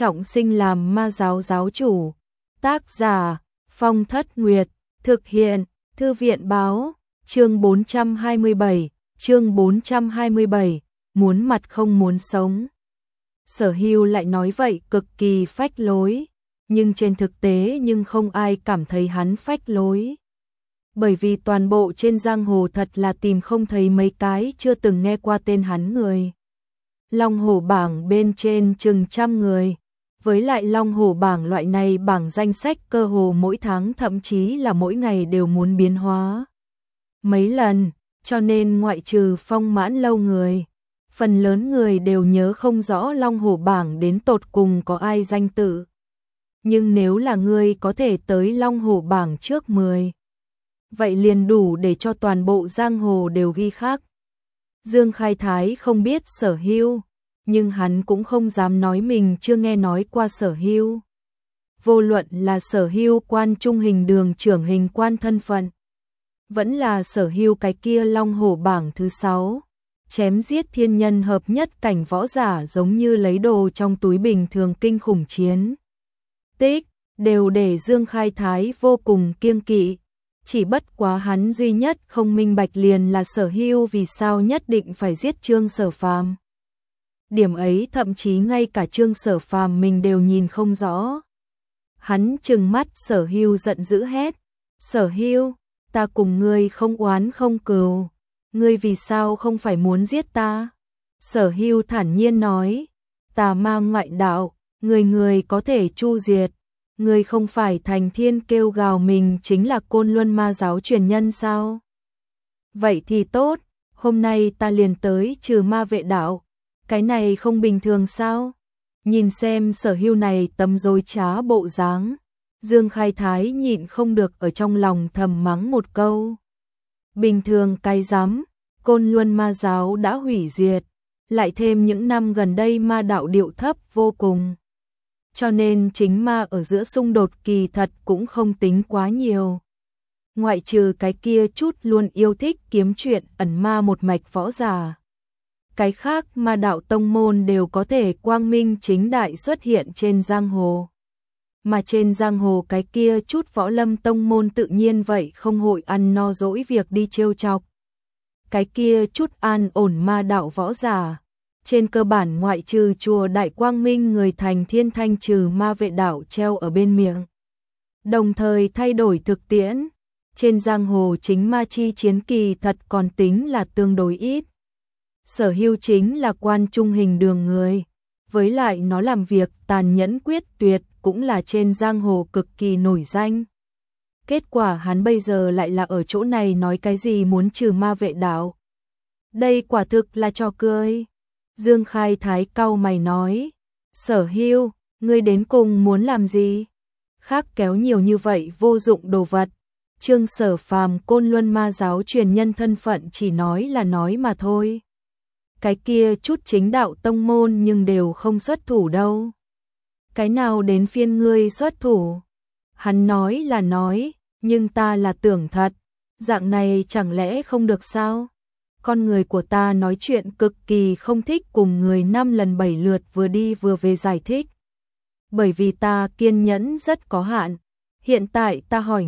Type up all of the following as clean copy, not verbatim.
trọng sinh làm ma giáo giáo chủ. Tác giả Phong Thất Nguyệt, thực hiện Thư viện báo, chương 427, muốn mặt không muốn sống. Sở Hưu lại nói vậy cực kỳ phách lối, nhưng trên thực tế nhưng không ai cảm thấy hắn phách lối. Bởi vì toàn bộ trên giang hồ thật là tìm không thấy mấy cái chưa từng nghe qua tên hắn người. Long hổ bảng bên trên chừng trăm người, với lại long hổ bảng loại này bảng danh sách cơ hồ mỗi tháng thậm chí là mỗi ngày đều muốn biến hóa mấy lần, cho nên ngoại trừ Phong Mãn Lâu người, phần lớn người đều nhớ không rõ long hổ bảng đến tột cùng có ai danh tự. Nhưng nếu là người có thể tới long hổ bảng trước 10, vậy liền đủ để cho toàn bộ giang hồ đều ghi khắc. Dương Khai Thái không biết Sở Hưu, nhưng hắn cũng không dám nói mình chưa nghe nói qua Sở Hưu. Vô luận là Sở Hưu quan trung hình đường trưởng hình quan thân phận, vẫn là Sở Hưu cái kia long hổ bảng thứ 6, chém giết thiên nhân hợp nhất cảnh võ giả giống như lấy đồ trong túi bình thường kinh khủng chiến tích, đều để Dương Khai Thái vô cùng kiêng kỵ. Chỉ bất quá hắn duy nhất không minh bạch liền là Sở Hưu vì sao nhất định phải giết Trương Sở Phàm. Điểm ấy thậm chí ngay cả Trương Sở Phàm mình đều nhìn không rõ. Hắn trừng mắt Sở Hưu giận dữ hét: "Sở Hưu, ta cùng ngươi không oán không cừu, ngươi vì sao không phải muốn giết ta?" Sở Hưu thản nhiên nói: "Tà ma ngoại đạo, người người có thể chu diệt. Ngươi không phải thành thiên kêu gào mình chính là Côn Luân ma giáo truyền nhân sao? Vậy thì tốt, hôm nay ta liền tới trừ ma vệ đạo, cái này không bình thường sao?" Nhìn xem Sở Hưu này tấm dối trá bộ dáng, Dương Khai Thái nhịn không được ở trong lòng thầm mắng một câu. Bình thường cái rắm, Côn Luân ma giáo đã hủy diệt, lại thêm những năm gần đây ma đạo điệu thấp vô cùng. Cho nên chính ma ở giữa xung đột kỳ thật cũng không tính quá nhiều. Ngoại trừ cái kia chút luôn yêu thích kiếm chuyện ẩn ma một mạch võ giả, cái khác ma đạo tông môn đều có thể quang minh chính đại xuất hiện trên giang hồ. Mà trên giang hồ cái kia chút võ lâm tông môn tự nhiên vậy không hội ăn no dỗi việc đi trêu chọc. Cái kia chút an ổn ma đạo võ giả, trên cơ bản ngoại trừ chùa Đại Quang Minh người thành thiên thanh trừ ma vệ đạo treo ở bên miệng. Đồng thời thay đổi thực tiễn, trên giang hồ chính ma chi chiến kỳ thật còn tính là tương đối ít. Sở Hưu chính là quan trung hình đường người, với lại nó làm việc tàn nhẫn quyết tuyệt cũng là trên giang hồ cực kỳ nổi danh. Kết quả hắn bây giờ lại là ở chỗ này nói cái gì muốn trừ ma vệ đạo. Đây quả thực là trò cười. Dương Khai Thái cau mày nói: "Sở Hưu, ngươi đến cùng muốn làm gì? Khác kéo nhiều như vậy vô dụng đồ vật. Trương Sở Phàm Côn Luân ma giáo truyền nhân thân phận chỉ nói là nói mà thôi. Cái kia chút chính đạo tông môn nhưng đều không xuất thủ đâu. Cái nào đến phiên ngươi xuất thủ?" Hắn nói là nói, nhưng ta là tưởng thật, dạng này chẳng lẽ không được sao? Con người của ta nói chuyện cực kỳ không thích cùng người 5 lần 7 lượt vừa đi vừa về giải thích. Bởi vì ta kiên nhẫn rất có hạn. Hiện tại ta hỏi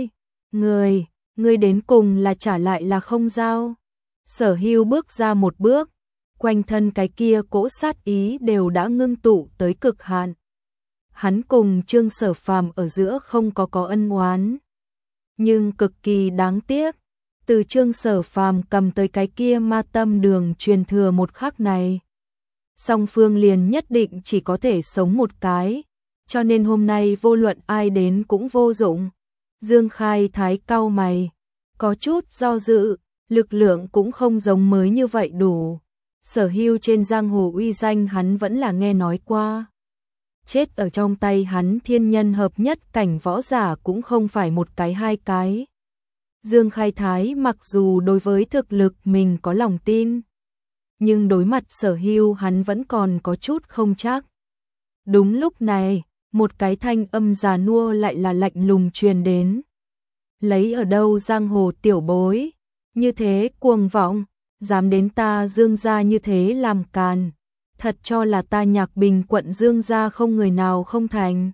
ngươi đến cùng là trả lại là không giao? Sở Hưu bước ra một bước, quanh thân cái kia cỗ sát ý đều đã ngưng tụ tới cực hạn. Hắn cùng Trương Sở Phàm ở giữa không có ân oán, nhưng cực kỳ đáng tiếc. Từ Trương Sở Phàm cầm tới cái kia ma tâm đường truyền thừa một khắc này, song phương liền nhất định chỉ có thể sống một cái, cho nên hôm nay vô luận ai đến cũng vô dụng. Dương Khai Thái cau mày, có chút do dự, lực lượng cũng không giống mới như vậy đủ. Sở Hưu trên giang hồ uy danh hắn vẫn là nghe nói qua. Chết ở trong tay hắn thiên nhân hợp nhất cảnh võ giả cũng không phải một cái hai cái. Dương Khai Thái mặc dù đối với thực lực mình có lòng tin, nhưng đối mặt Sở Hưu hắn vẫn còn có chút không chắc. Đúng lúc này, một cái thanh âm già nua lại là lạnh lùng truyền đến. Lấy ở đâu giang hồ tiểu bối, như thế cuồng vọng, dám đến ta Dương gia như thế làm càn, Thật cho là ta Nhạc Bình quận Dương gia không người nào không thành.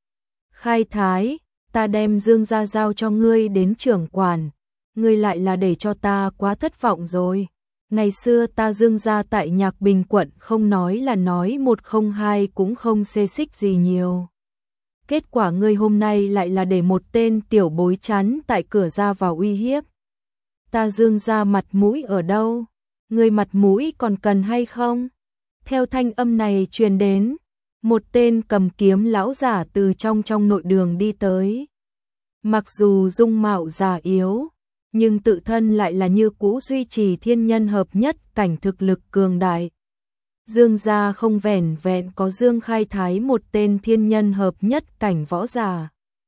Khai thái, ta đem Dương gia giao cho ngươi đến trưởng quản, ngươi lại là để cho ta quá thất vọng rồi. Ngày xưa ta Dương gia tại Nhạc Bình quận không nói là nói một không hai cũng không xê xích gì nhiều. Kết quả ngươi hôm nay lại là để một tên tiểu bối chắn tại cửa ra vào uy hiếp. Ta Dương gia mặt mũi ở đâu? Ngươi mặt mũi còn cần hay không? Theo thanh âm này truyền đến, một tên cầm kiếm lão giả từ trong nội đường đi tới. Mặc dù dung mạo già yếu, nhưng tự thân lại là như cũ duy trì thiên nhân hợp nhất cảnh thực lực cường đại. Dương gia không vẻn vẹn có Dương Khai Thái một tên thiên nhân hợp nhất cảnh võ giả.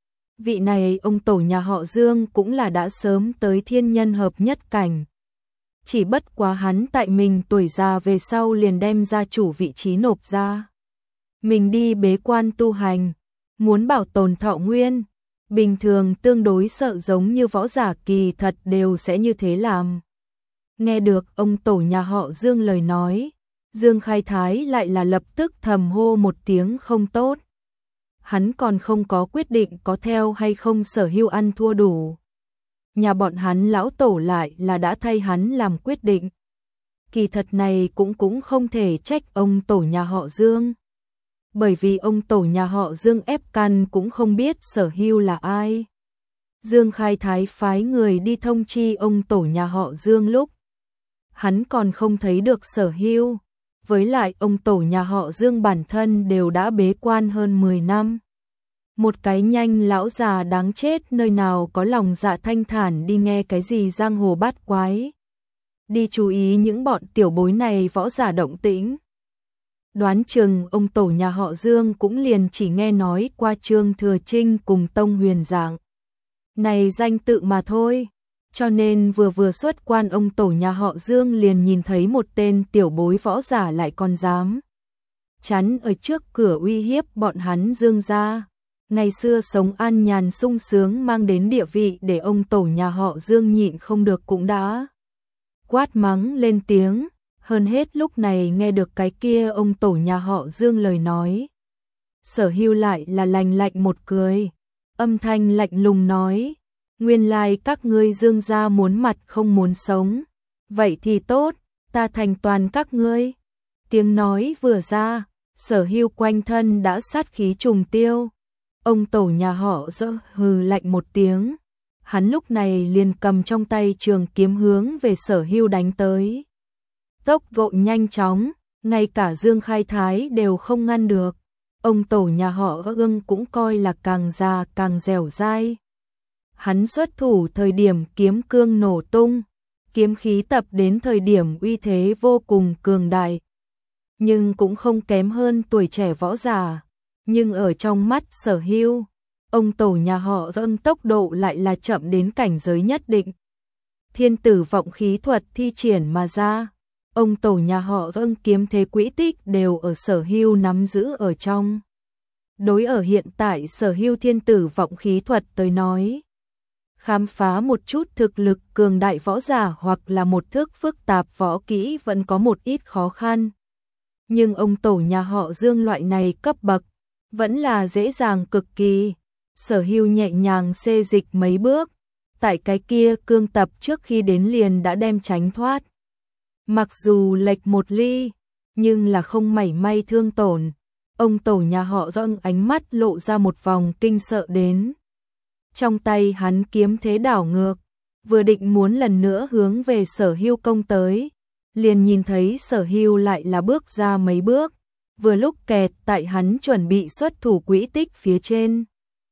Vị này ông tổ nhà họ Dương cũng là đã sớm tới thiên nhân hợp nhất cảnh. Chỉ bất quá hắn tại mình tuổi già về sau liền đem gia chủ vị trí nộp ra. Mình đi bế quan tu hành, muốn bảo tồn thọ nguyên. Bình thường tương đối sợ giống như võ giả kỳ thật đều sẽ như thế làm. Nghe được ông tổ nhà họ Dương lời nói, Dương Khai Thái lại là lập tức thầm hô một tiếng không tốt. Hắn còn không có quyết định có theo hay không Sở Hưu ăn thua đủ. Nhà bọn hắn lão tổ lại là đã thay hắn làm quyết định. Kỳ thật này cũng không thể trách ông tổ nhà họ Dương. Bởi vì ông tổ nhà họ Dương ép căn cũng không biết Sở Hưu là ai. Dương Khai Thái phái người đi thông chi ông tổ nhà họ Dương lúc hắn còn không thấy được Sở Hưu. Với lại ông tổ nhà họ Dương bản thân đều đã bế quan hơn 10 năm. Một cái nhanh lão già đáng chết nơi nào có lòng dạ thanh thản đi nghe cái gì giang hồ bát quái. Đi chú ý những bọn tiểu bối này võ giả động tĩnh. Đoán chừng ông tổ nhà họ Dương cũng liền chỉ nghe nói qua Trương Thừa Trinh cùng Tông Huyền Dạng. Này danh tự mà thôi. Cho nên vừa xuất quan ông tổ nhà họ Dương liền nhìn thấy một tên tiểu bối võ giả lại còn dám chắn ở trước cửa uy hiếp bọn hắn Dương gia. Ngày xưa sống an nhàn sung sướng mang đến địa vị để ông tổ nhà họ Dương nhịn không được cũng đã quát mắng lên tiếng. Hơn hết lúc này nghe được cái kia ông tổ nhà họ Dương lời nói. Sở Hưu lại là lạnh lạnh một cười. Âm thanh lạnh lùng nói. Nguyên lai các ngươi Dương gia muốn mặt không muốn sống. Vậy thì tốt, ta thành toàn các ngươi. Tiếng nói vừa ra, Sở Hưu quanh thân đã sát khí trùng tiêu. Ông tổ nhà họ Dương hừ lạnh một tiếng. Hắn lúc này liền cầm trong tay trường kiếm hướng về Sở Hưu đánh tới. Tốc độ nhanh chóng, ngay cả Dương Khai Thái đều không ngăn được. Ông tổ nhà họ Dương cũng coi là càng già càng dẻo dai. Hắn xuất thủ thời điểm kiếm cương nổ tung, kiếm khí tập đến thời điểm uy thế vô cùng cường đại. Nhưng cũng không kém hơn tuổi trẻ võ giả. Nhưng ở trong mắt Sở Hưu, ông tổ nhà họ Dương tốc độ lại là chậm đến cảnh giới nhất định. Thiên tử vọng khí thuật thi triển mà ra. Ông tổ nhà họ Dương kiếm thế quỹ tích đều ở Sở Hưu nắm giữ ở trong. Đối ở hiện tại Sở Hưu thiên tử vọng khí thuật tới nói. Khám phá một chút thực lực cường đại võ giả hoặc là một thước phức tạp võ kỹ vẫn có một ít khó khăn. Nhưng ông tổ nhà họ Dương loại này cấp bậc, vẫn là dễ dàng cực kỳ. Sở Hưu nhẹ nhàng xê dịch mấy bước, tại cái kia cương tập trước khi đến liền đã đem tránh thoát. Mặc dù lệch một ly, nhưng là không mảy may thương tổn. Ông tổ nhà họ Dương ánh mắt lộ ra một vòng kinh sợ đến. Trong tay hắn kiếm thế đảo ngược, vừa định muốn lần nữa hướng về Sở Hưu công tới, liền nhìn thấy Sở Hưu lại là bước ra mấy bước, vừa lúc kẹt tại hắn chuẩn bị xuất thủ quỹ tích phía trên.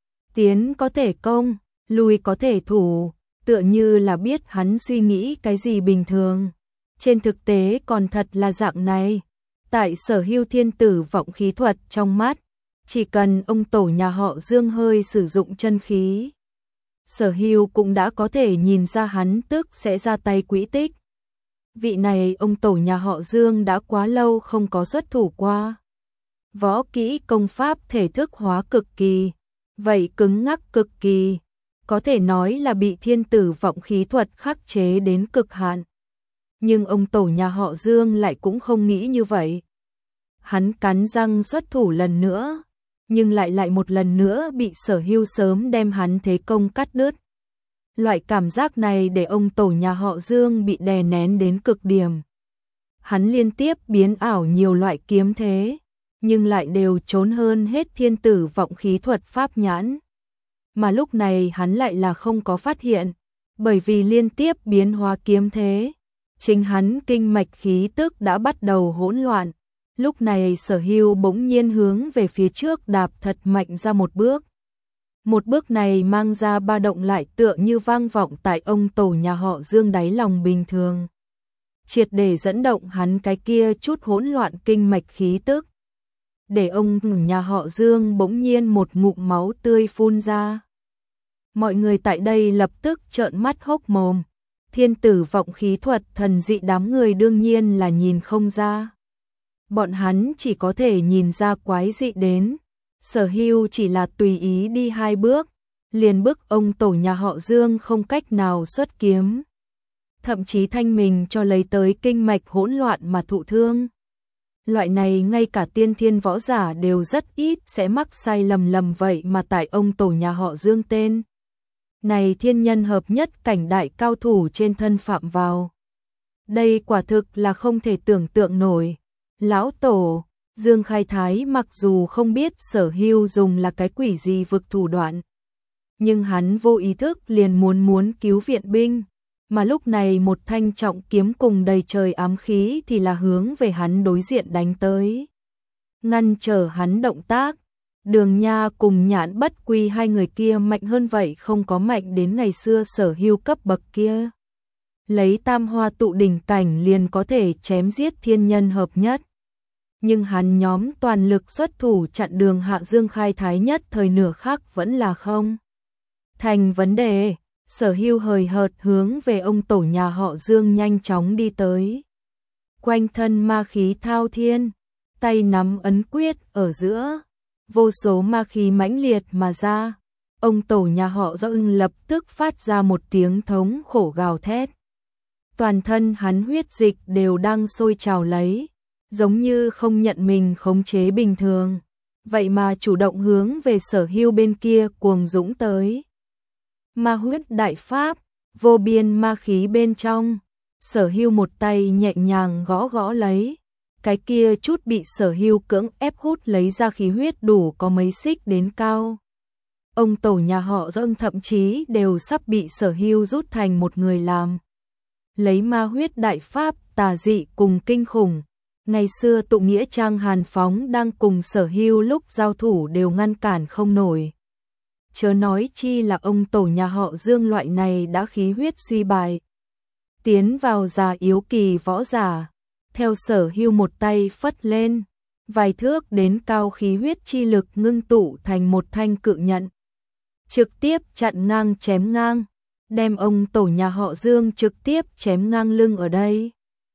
Tiến có thể công, lui có thể thủ, tựa như là biết hắn suy nghĩ cái gì bình thường. Trên thực tế còn thật là dạng này. Tại Sở Hưu thiên tử vọng khí thuật trong mắt, chỉ cần ông tổ nhà họ Dương hơi sử dụng chân khí, Sở Hưu cũng đã có thể nhìn ra hắn tức sẽ ra tay quỹ tích. Vị này ông tổ nhà họ Dương đã quá lâu không có xuất thủ qua. Võ kỹ công pháp thể thức hóa cực kỳ, vậy cứng ngắc cực kỳ, có thể nói là bị thiên tử vọng khí thuật khắc chế đến cực hạn. Nhưng ông tổ nhà họ Dương lại cũng không nghĩ như vậy. Hắn cắn răng xuất thủ lần nữa, nhưng lại một lần nữa bị Sở Hưu sớm đem hắn thế công cắt đứt. Loại cảm giác này để ông tổ nhà họ Dương bị đè nén đến cực điểm. Hắn liên tiếp biến ảo nhiều loại kiếm thế, nhưng lại đều trốn hơn hết thiên tử vọng khí thuật pháp nhãn. Mà lúc này hắn lại là không có phát hiện, bởi vì liên tiếp biến hóa kiếm thế, chính hắn kinh mạch khí tức đã bắt đầu hỗn loạn. Lúc này Sở Hưu bỗng nhiên hướng về phía trước đạp thật mạnh ra một bước. Một bước này mang ra ba động lại tựa như vang vọng tại ông tổ nhà họ Dương đáy lòng bình thường. Triệt để dẫn động hắn cái kia chút hỗn loạn kinh mạch khí tức. Để ông nhà họ Dương bỗng nhiên một ngụm máu tươi phun ra. Mọi người tại đây lập tức trợn mắt hốc mồm. Thiên tử vọng khí thuật thần dị đám người đương nhiên là nhìn không ra. Bọn hắn chỉ có thể nhìn ra quái dị đến. Sở Hưu chỉ là tùy ý đi 2 bước, liền bức ông tổ nhà họ Dương không cách nào xuất kiếm. Thậm chí thanh mình cho lấy tới kinh mạch hỗn loạn mà thụ thương. Loại này ngay cả tiên thiên võ giả đều rất ít sẽ mắc sai lầm vậy mà tại ông tổ nhà họ Dương tên. Này thiên nhân hợp nhất cảnh đại cao thủ trên thân phạm vào. Đây quả thực là không thể tưởng tượng nổi. Lão tổ Dương Khai Thái mặc dù không biết Sở Hưu dùng là cái quỷ gì vực thủ đoạn, nhưng hắn vô ý thức liền muốn cứu viện binh, mà lúc này một thanh trọng kiếm cùng đầy trời ám khí thì là hướng về hắn đối diện đánh tới. Ngăn trở hắn động tác, Đường Nha cùng Nhãn Bất Quy hai người kia mạnh hơn vậy không có mạnh đến ngày xưa Sở Hưu cấp bậc kia. Lấy tam hoa tụ đỉnh cảnh liền có thể chém giết thiên nhân hợp nhất. Nhưng hắn nhóm toàn lực xuất thủ chặn đường hạ Dương Khai Thái nhất thời nửa khắc vẫn là không thành vấn đề. Sở Hưu hời hợt hướng về ông tổ nhà họ Dương nhanh chóng đi tới. Quanh thân ma khí thao thiên, tay nắm ấn quyết ở giữa, vô số ma khí mãnh liệt mà ra. Ông tổ nhà họ Dương lập tức phát ra một tiếng thống khổ gào thét. Toàn thân hắn huyết dịch đều đang sôi trào lấy, giống như không nhận mình khống chế bình thường, vậy mà chủ động hướng về Sở Hưu bên kia cuồng dũng tới. Ma huyết đại pháp, vô biên ma khí bên trong, Sở Hưu một tay nhẹ nhàng gõ lấy, cái kia chút bị Sở Hưu cưỡng ép hút lấy ra khí huyết đủ có mấy xích đến cao. Ông tổ nhà họ Dương thậm chí đều sắp bị Sở Hưu rút thành một người làm. Lấy ma huyết đại pháp tà dị cùng kinh khủng. Ngày xưa tụ nghĩa trang Hàn Phóng đang cùng Sở Hưu lúc giao thủ đều ngăn cản không nổi. Chớ nói chi là ông tổ nhà họ Dương loại này đã khí huyết suy bại. Tiến vào già yếu kỳ võ giả, theo Sở Hưu một tay phất lên, vài thước đến cao khí huyết chi lực ngưng tụ thành một thanh cự nhận. Trực tiếp chặn ngang chém ngang, đem ông tổ nhà họ Dương trực tiếp chém ngang lưng ở đây.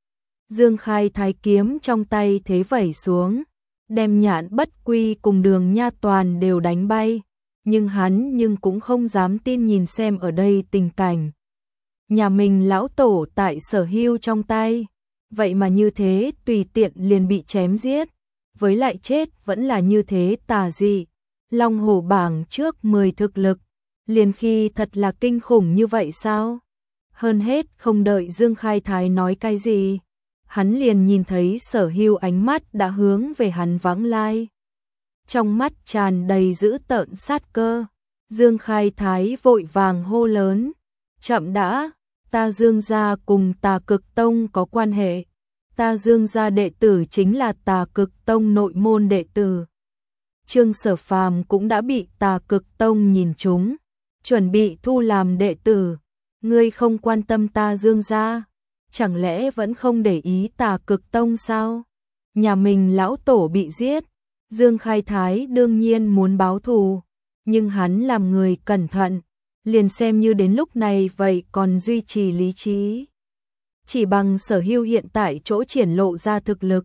Dương Khai Thái kiếm trong tay thế vẩy xuống, đem Nhãn Bất Quy cùng Đường Nha toàn đều đánh bay, nhưng hắn cũng không dám tin nhìn xem ở đây tình cảnh. Nhà mình lão tổ tại Sở Hưu trong tay, vậy mà như thế tùy tiện liền bị chém giết, với lại chết vẫn là như thế tà dị. Long hổ bảng trước 10 thực lực, liền khi thật là kinh khủng như vậy sao? Hơn hết không đợi Dương Khai Thái nói cái gì, hắn liền nhìn thấy Sở Hưu ánh mắt đã hướng về hắn vắng lai. Trong mắt tràn đầy dữ tợn sát cơ, Dương Khai Thái vội vàng hô lớn, chậm đã, ta Dương gia cùng Tà Cực Tông có quan hệ, ta Dương gia đệ tử chính là Tà Cực Tông nội môn đệ tử. Trương Sở Phàm cũng đã bị Tà Cực Tông nhìn trúng, chuẩn bị thu làm đệ tử, ngươi không quan tâm ta Dương gia, chẳng lẽ vẫn không để ý Tà Cực Tông sao? Nhà mình lão tổ bị giết, Dương Khai Thái đương nhiên muốn báo thù, nhưng hắn làm người cẩn thận, liền xem như đến lúc này vậy còn duy trì lý trí. Chỉ bằng Sở Hưu hiện tại chỗ triển lộ ra thực lực,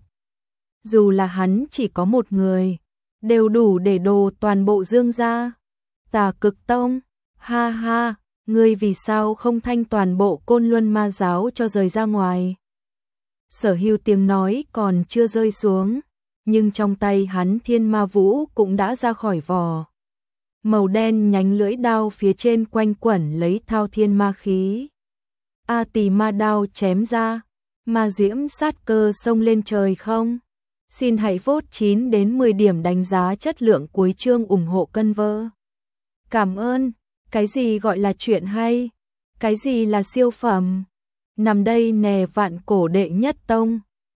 dù là hắn chỉ có một người, đều đủ để đồ toàn bộ Dương gia. Tà Cực Tông, ha ha, ngươi vì sao không thanh toàn bộ Côn Luân Ma giáo cho rời ra ngoài? Sở Hưu tiếng nói còn chưa rơi xuống, nhưng trong tay hắn thiên ma vũ cũng đã ra khỏi vò. Màu đen nhánh lưỡi đao phía trên quanh quẩn lấy thao thiên ma khí. A Tỳ ma đao chém ra, ma diễm sát cơ xông lên trời không. Xin hãy vote 9 đến 10 điểm đánh giá chất lượng cuối chương ủng hộ kênh vơ. Cảm ơn. Cái gì gọi là chuyện hay? Cái gì là siêu phẩm? Nằm đây nè vạn cổ đệ nhất tông.